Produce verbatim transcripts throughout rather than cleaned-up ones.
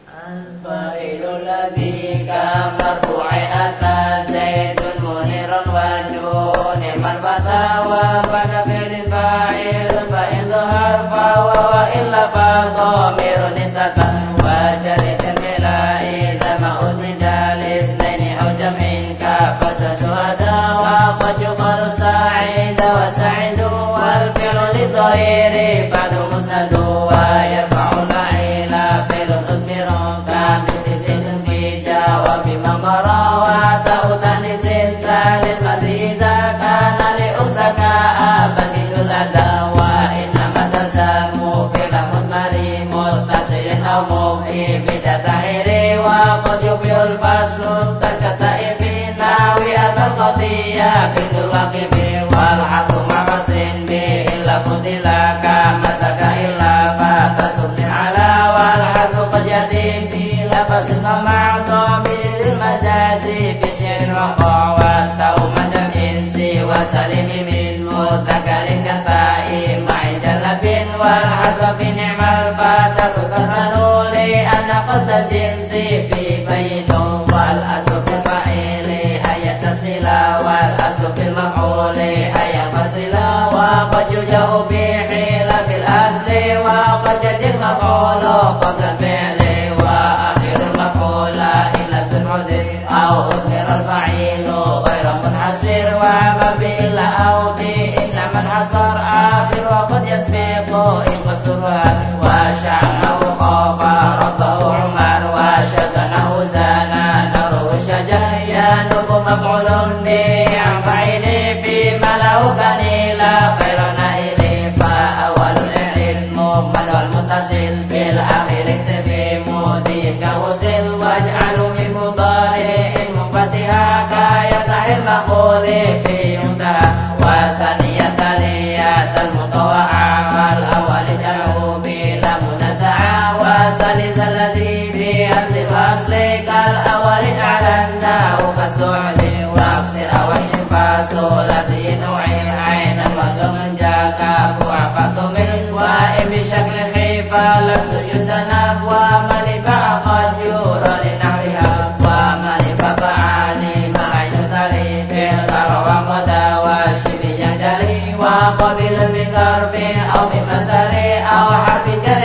Al-fa'ilu ladhi kamarfu'i atas zaitun munirun wajun Iman fatawa pada fi'lin fa'il Fa'in zuhar fawa wa illa fa'dhamirun istatan Wajaridin bila'i Dama uzni jalis Naini au jam'in kafasa suhada Wa qajumar sa'ida wa sa'idu Wal fi'lu lidhahiri Ba'du musnadu wa yarfa'u la'ila Fi'lun udmiru Maqara ta'u tanisin talil madri idza kana li unsaka abadul adawa inna tazamu fi mudmari muttasirin aw muqi bi tahiri wa qad yubil faslu takata ibina wi atal qadiya bidul waqibi wal haqu ma'asin bi illa qudila kama saka illa fatatun ala wal haqu qad yadim bila fasin ma'adami majazi bisyir waqa wa ta'u madam insi wa salimi min mudhakarin kahta'i ma'i jalabin wal hadwa fi ni'mal fatatu sasanu li anna qasda jinsi fi bayitum wal aslu fil fa'ili ayat tasila wal aslu fil maf'uli ayat fasila wa qad yuja'u bi hila fil asli wa qad jadil maf'ulu qabla fi'li wa akhirul maf'ula illa tun'udhi أو أذكر الفعيل غير منحسر وما بإلا أو بإن من حصر آخر وقد يسبق إن قصرها وشعنه خاف ربه عمر وشكنه زانا نره شجايا نب مفعول به عن فعيله فيما له كنيلا خير نائل فأول العلم من والمتصل بالآخر اكسفي موديك وصل واجعل من مضارع المقول في منتهى وثانية تالية المطوعة والأول جمع بلا منازعة وثالث الذي بهمز الفصل كالأول جعلناه كالسعل واكسر وشن فاصلة نوع عين وضمن جاك وعفت منه وإن بشكل خيفة لبس يتنف وملك قد يرى لنحوها وملك فعالي وقبل بكرب أو بمصدر أو حرف جر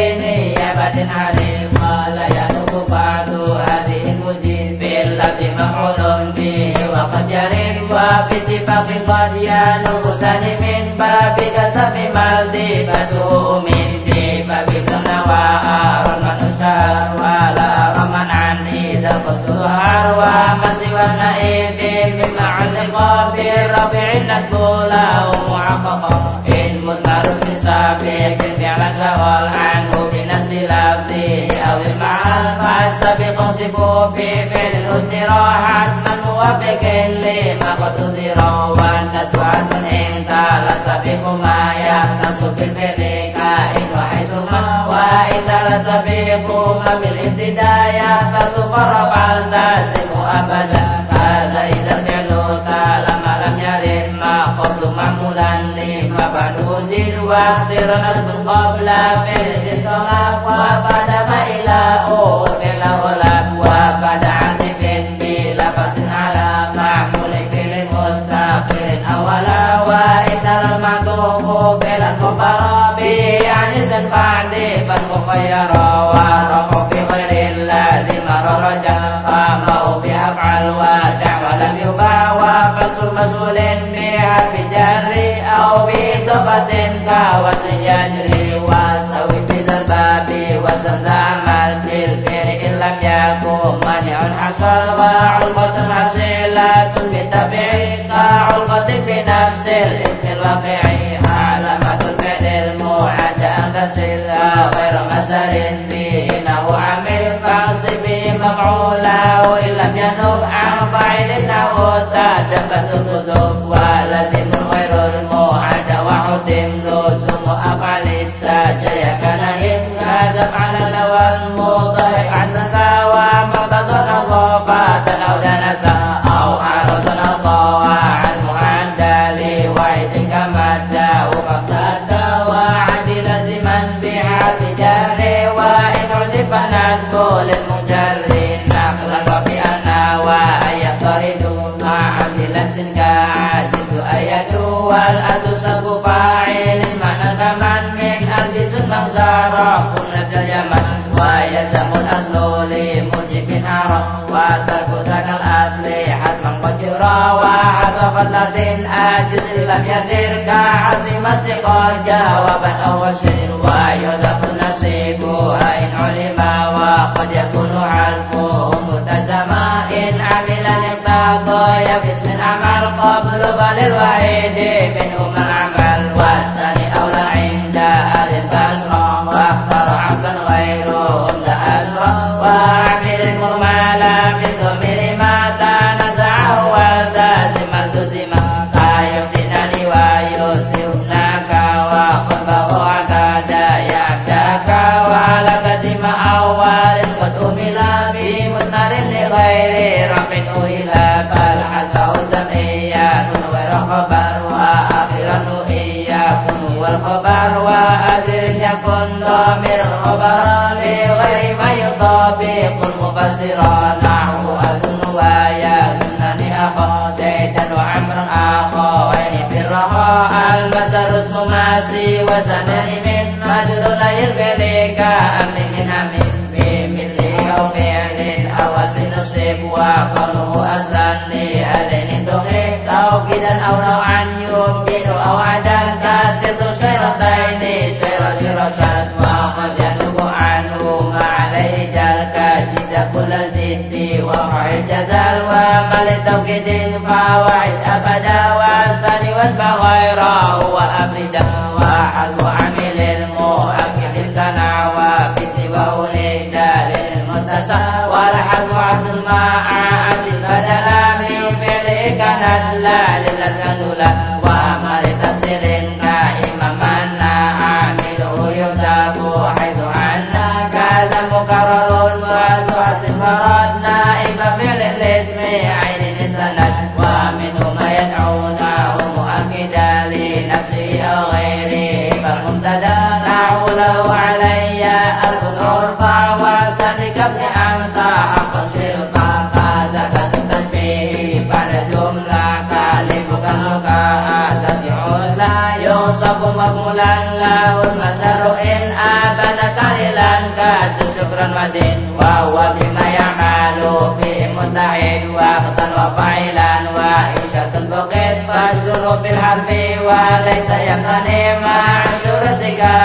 بنيابة عليه قال ينوب بعد هذه المجيد باللفظ مفعول به وقد يرد وباتفاق قد ينوب ثاني من باب كسب مالدي فسوء من دي باب النوى رمى الشهر ولا رمى عن إذا قصرها وما سوى النائب مما علق بالرفع النسب له معققا إن مضمر من سابق فعلا شغل عنه بنسب لفظه أو المعال فالسابق انصبه بفعل أدمر حسما موافق لما قد أدر والنسب حسما إن تال السابق ما يختص بالفعل كائن وحيثما وإن تال السابق ما بالابتداء يختص فرفع اللازم أبدا هذا إذا الفعل تال ما لم يرد ما قبل معمولا لما بعد زيد واختر نصب قبل فعل الطلاق وبعد ما إلى أو فعل غلب وبعد عاطف بلفظ على معمول فعل مستقر أولا وإذا المعطوف فعلا مقرب يعني اسم بعد فالمخير ورفع في غير الذي مر رجع قاموا بأفعل ودعوى لم يباع وفصل مسؤول بحرف جر أو بإضافة كوصل يجري وسوي في الباب وسند عمل بالفعل إن لم يكن مانع حصل وعلقة حصيلة بالتبع كعلقة في نفس الاسم الواقعي علامة الفعل المعد أن تصل غير مصدر بإنه عامل فانصب مفعوله إن لم ينب عن فاعل إنه تدبت الكذوب ولازم غير المعد وعدم لزوم أفعال الساجية كان إن كذب على الأول المضارع عسسا ومقتضى نظافة أو دنسا أو عرضا أطوى عن معدل وعد كما داو فقد وعد لازما بحرف جر وإن عذب فنسبه للمجرد نقلا وبأن وآية طرد مع عمل كعادت آية والأتسق فاعل معنى كمن من ألبس المغزارة كل نفس اليمن ويلزم الأصل لموجب عرب وترك ذاك الأصل حتما قد يرى وحذف الذين آجز لم يدر كعظيم الثقة جوابا أول شيء ويضاف النصيب إن علم وقد يكون حذفه ملتزما إن عمل الاقتضاء باسم الأعمال قبل بل الوحيد منهم العمل والثاني أولى عند أهل البصرة واختار عكسا غيرهم لأسرى وعمل المهمل بالضمير ما تنزعه والتزم التزم فيحسنان ويسرناك وقلبه عكاد يعداك ولكزم أول قد أمل بمثنى لغير رفع إلى بل حتى زمئية غير خبر وآخرا إياكم والخبر وأدر يكن ضمير الخبر لغير ما يطابق المفسر نحو أذن ويأذنني أخا زيدا وعمرا أخوين في الرخاء المصدر اسم ماسي وزنني من مدلول يربلك أمن من أمن بمثله أو فعل أو سنصب وقوله أصلا لهذين تخيف توكيدا أو نوعا يمكن أو عدا كسر شيرتين شيرة رشد وقد ينوب عنه ما عليه جلك جد كل الجد وقع الجدل وما لتوكيد فواعد أبدا والثاني واسمع غيره وأبردا وحذف عمل المؤكد امتنع وفي سواه لدال المتصل والحذف عزل مع عدل بدلا من فعله كانت لا للذنولا وما لتفسير كائما منا عامله يكتب حيث عنا كذا مكرر وتحسن فرد نائب فعل الاسم عين السند ومنه ما يدعونه مؤكدا لنفسه أو غيره فالمبتدا نحو له علي ألف عرفا وسلك ابن أنت حقا شرفا كذاك التشبيه بعد جملة كالف كالمكاء تبع لا يوصف مقولا له المصدر إن أبان كاللا كاز شكرا ودين وهو بما يعمل فيه متحد وقتا وفعلا وإنشاء الفقد فالزر في الحرف وليس يقتني مع الشرط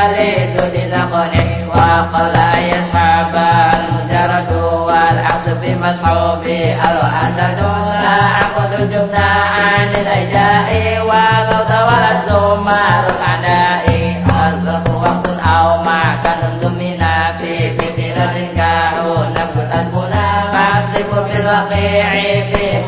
كالسود تقني وقال أن يصحب المجرد والعكس في مصحوب الأسد لا أخذ الجبن عن الأجاء ولو تولى الزمار الأعداء الظرف وقت أو ما كان ضمنا في كثيرة كهون تسبنا فاحسب في الواقع في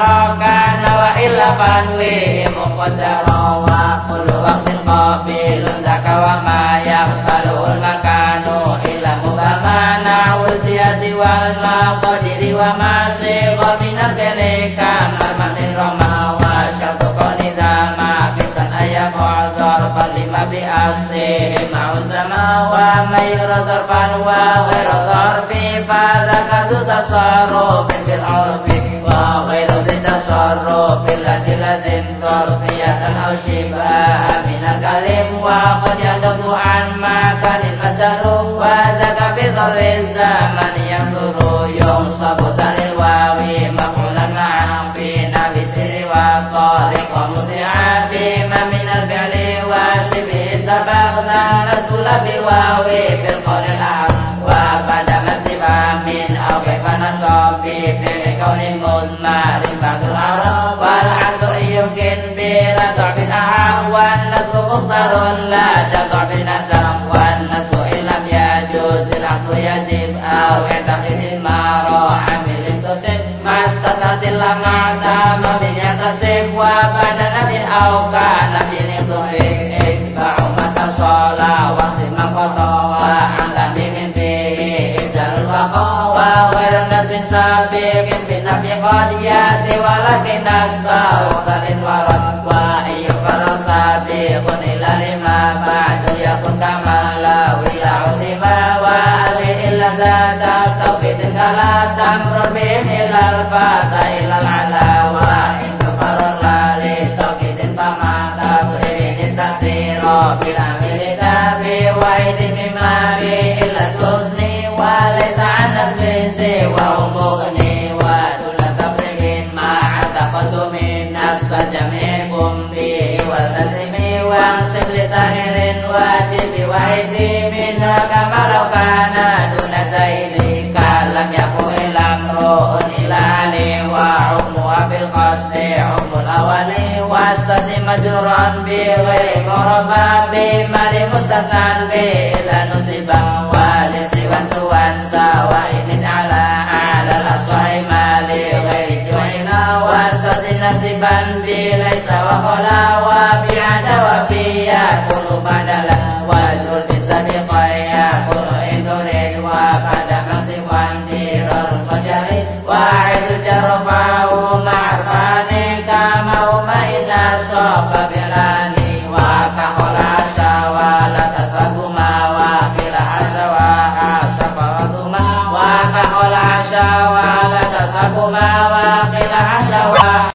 متركا وإلا فانوي مقدرا وكل وقت قابل ذاك وما يقبله المكان إلا مبهما نحو الزيادة والمقدر وما صيغ من الفعل كمرمى الرمى والشرط قول إذا ما في سنة يقع ظرفا لما بأصله مع الزمان وما يرى ظرفا وغير ظرف فذاك ذو تصرف في العرف وغير ذي تصرف الذي لازم ظرفية أو شبه من الكلم وقد يدل عن مكان المصدر وذاك في ظل الزمن ينصر ينصب تل الواو مفعولا معا في نبي السر والطارق مسرعا بما من الفعل وشبه سبقنا نسبل بالواو في القول الأحد وبعد ما استفهام أو كيف نصب بفعل كون مزمر بعد الأعراب والعقل يمكن بلا ضعف أحد والنسب مختار لا تضعف النسب والنسب إن لم يجوز العقل يجب أو يعتقد المرء عمل تصف ما استثنت إلا مع تمام يتصف وبعد نبي أو كان في نضحك اتبع ما تصل واقسم ما قطع وعن ذنب فيه إبدال البقاء وغير نسب سابق في النبي قد يأتي ولكن أسباب مختلف ورد وإن يقبل صادق إلا لما بعد يكون كما لا ولا علم وأهل إلا ذا زيادة توقيت كلا تمر بهم إلى الفتى إلى العلا وإن تقرر للتوقيت فما تبرين التأثير بالأمر تابي وعيد مما به إلا الحزن وليس عن نسب سواه مغني ودون تبرين مع تقدم نسب جميعكم به والتزم واحسب لطاهر واجب وعيد منها كما لو كان دون زيد كلم يكن الأمر إلى وحكمها بالقصد حكم الأول واستزم مجرورا بغير مربع بما لمستثنى به إلا نصبا ولسوى سوى سواء اجعل على الأصح ما لغير جوعنا واستزم نصبا بليس وقلا وبعد وفي يكون بدلا واجر بسبق يكون إن تريد وبعد منصب وانجير المجرد واعد الجرفاء مع الفاني كما هما إن صوب بلاني وكحل عشا ولا تسبما وكل عشا وحاشا فرضما وكحل عشا ولا تسبما وكل عشا